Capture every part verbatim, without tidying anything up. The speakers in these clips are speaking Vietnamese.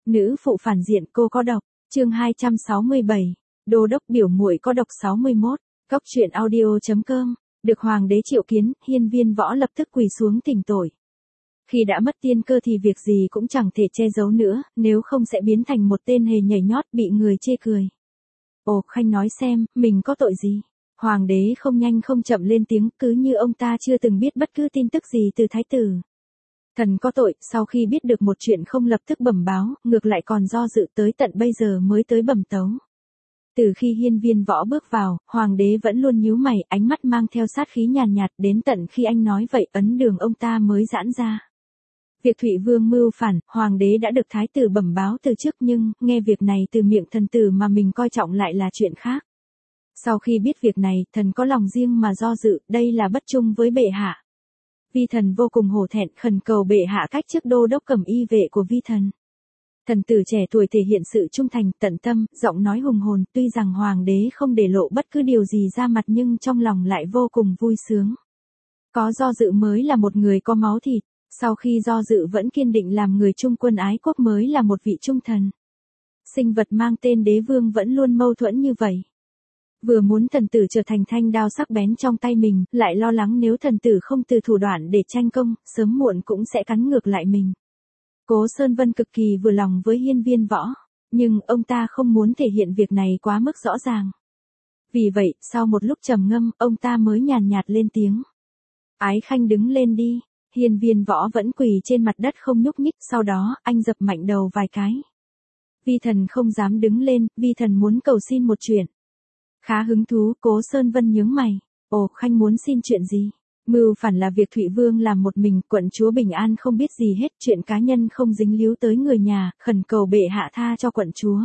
Nữ phụ phản diện cô có độc, chương hai trăm sáu mươi bảy, đô đốc biểu muội có độc sáu mươi mốt, góc truyện audio.com, được hoàng đế triệu kiến, hiên viên võ lập tức quỳ xuống thỉnh tội. Khi đã mất tiên cơ thì việc gì cũng chẳng thể che giấu nữa, nếu không sẽ biến thành một tên hề nhảy nhót bị người chê cười. Ồ, Khanh nói xem, mình có tội gì? Hoàng đế không nhanh không chậm lên tiếng, cứ như ông ta chưa từng biết bất cứ tin tức gì từ thái tử. Thần có tội, sau khi biết được một chuyện không lập tức bẩm báo, ngược lại còn do dự tới tận bây giờ mới tới bẩm tấu. Từ khi hiên viên võ bước vào, hoàng đế vẫn luôn nhíu mày, ánh mắt mang theo sát khí nhàn nhạt, đến tận khi anh nói vậy ấn đường ông ta mới giãn ra. Việc Thụy Vương mưu phản, hoàng đế đã được thái tử bẩm báo từ trước nhưng, nghe việc này từ miệng thần tử mà mình coi trọng lại là chuyện khác. Sau khi biết việc này, thần có lòng riêng mà do dự, đây là bất trung với bệ hạ. Vi thần vô cùng hổ thẹn khẩn cầu bệ hạ cách chức đô đốc cầm y vệ của vi thần. Thần tử trẻ tuổi thể hiện sự trung thành, tận tâm, giọng nói hùng hồn, tuy rằng hoàng đế không để lộ bất cứ điều gì ra mặt nhưng trong lòng lại vô cùng vui sướng. Có do dự mới là một người có máu thịt, sau khi do dự vẫn kiên định làm người trung quân ái quốc mới là một vị trung thần. Sinh vật mang tên đế vương vẫn luôn mâu thuẫn như vậy. Vừa muốn thần tử trở thành thanh đao sắc bén trong tay mình, lại lo lắng nếu thần tử không từ thủ đoạn để tranh công, sớm muộn cũng sẽ cắn ngược lại mình. Cố Sơn Vân cực kỳ vừa lòng với hiên viên võ, nhưng ông ta không muốn thể hiện việc này quá mức rõ ràng. Vì vậy, sau một lúc trầm ngâm, ông ta mới nhàn nhạt lên tiếng. Ái Khanh đứng lên đi, hiên viên võ vẫn quỳ trên mặt đất không nhúc nhích, sau đó, anh dập mạnh đầu vài cái. Vi thần không dám đứng lên, vi thần muốn cầu xin một chuyện. Khá hứng thú, Cố Sơn Vân nhướng mày. Ồ, Khanh muốn xin chuyện gì? Mưu phản là việc Thụy Vương làm một mình, quận chúa Bình An không biết gì hết, chuyện cá nhân không dính líu tới người nhà, khẩn cầu bệ hạ tha cho quận chúa.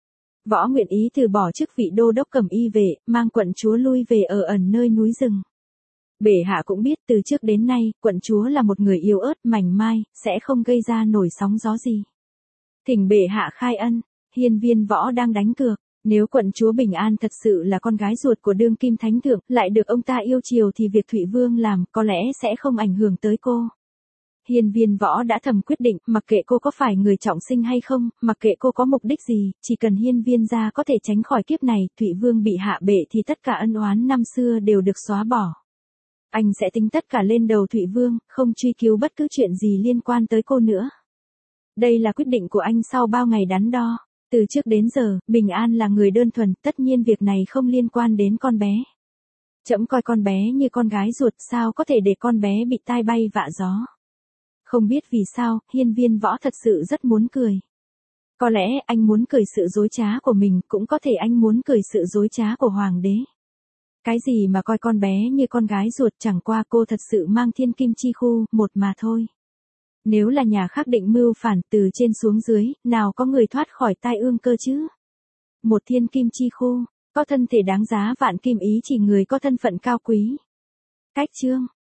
Võ nguyện ý từ bỏ chức vị đô đốc cầm y vệ, mang quận chúa lui về ở ẩn nơi núi rừng. Bệ hạ cũng biết từ trước đến nay, quận chúa là một người yếu ớt, mảnh mai, sẽ không gây ra nổi sóng gió gì. Thỉnh bệ hạ khai ân, hiên viên võ đang đánh cược. Nếu quận chúa Bình An thật sự là con gái ruột của đương kim thánh thượng, lại được ông ta yêu chiều thì việc Thụy Vương làm có lẽ sẽ không ảnh hưởng tới cô. Hiên viên võ đã thầm quyết định, mặc kệ cô có phải người trọng sinh hay không, mặc kệ cô có mục đích gì, chỉ cần hiên viên gia có thể tránh khỏi kiếp này, Thụy Vương bị hạ bệ thì tất cả ân oán năm xưa đều được xóa bỏ. Anh sẽ tính tất cả lên đầu Thụy Vương, không truy cứu bất cứ chuyện gì liên quan tới cô nữa. Đây là quyết định của anh sau bao ngày đắn đo. Từ trước đến giờ, Bình An là người đơn thuần, tất nhiên việc này không liên quan đến con bé. Trẫm coi con bé như con gái ruột, sao có thể để con bé bị tai bay vạ gió. Không biết vì sao, hiên viên võ thật sự rất muốn cười. Có lẽ anh muốn cười sự dối trá của mình, cũng có thể anh muốn cười sự dối trá của hoàng đế. Cái gì mà coi con bé như con gái ruột, chẳng qua cô thật sự mang thiên kim chi khu, một mà thôi. Nếu là nhà khác định mưu phản từ trên xuống dưới, nào có người thoát khỏi tai ương cơ chứ? Một thiên kim chi khu, có thân thể đáng giá vạn kim ý chỉ người có thân phận cao quý. Cách chương.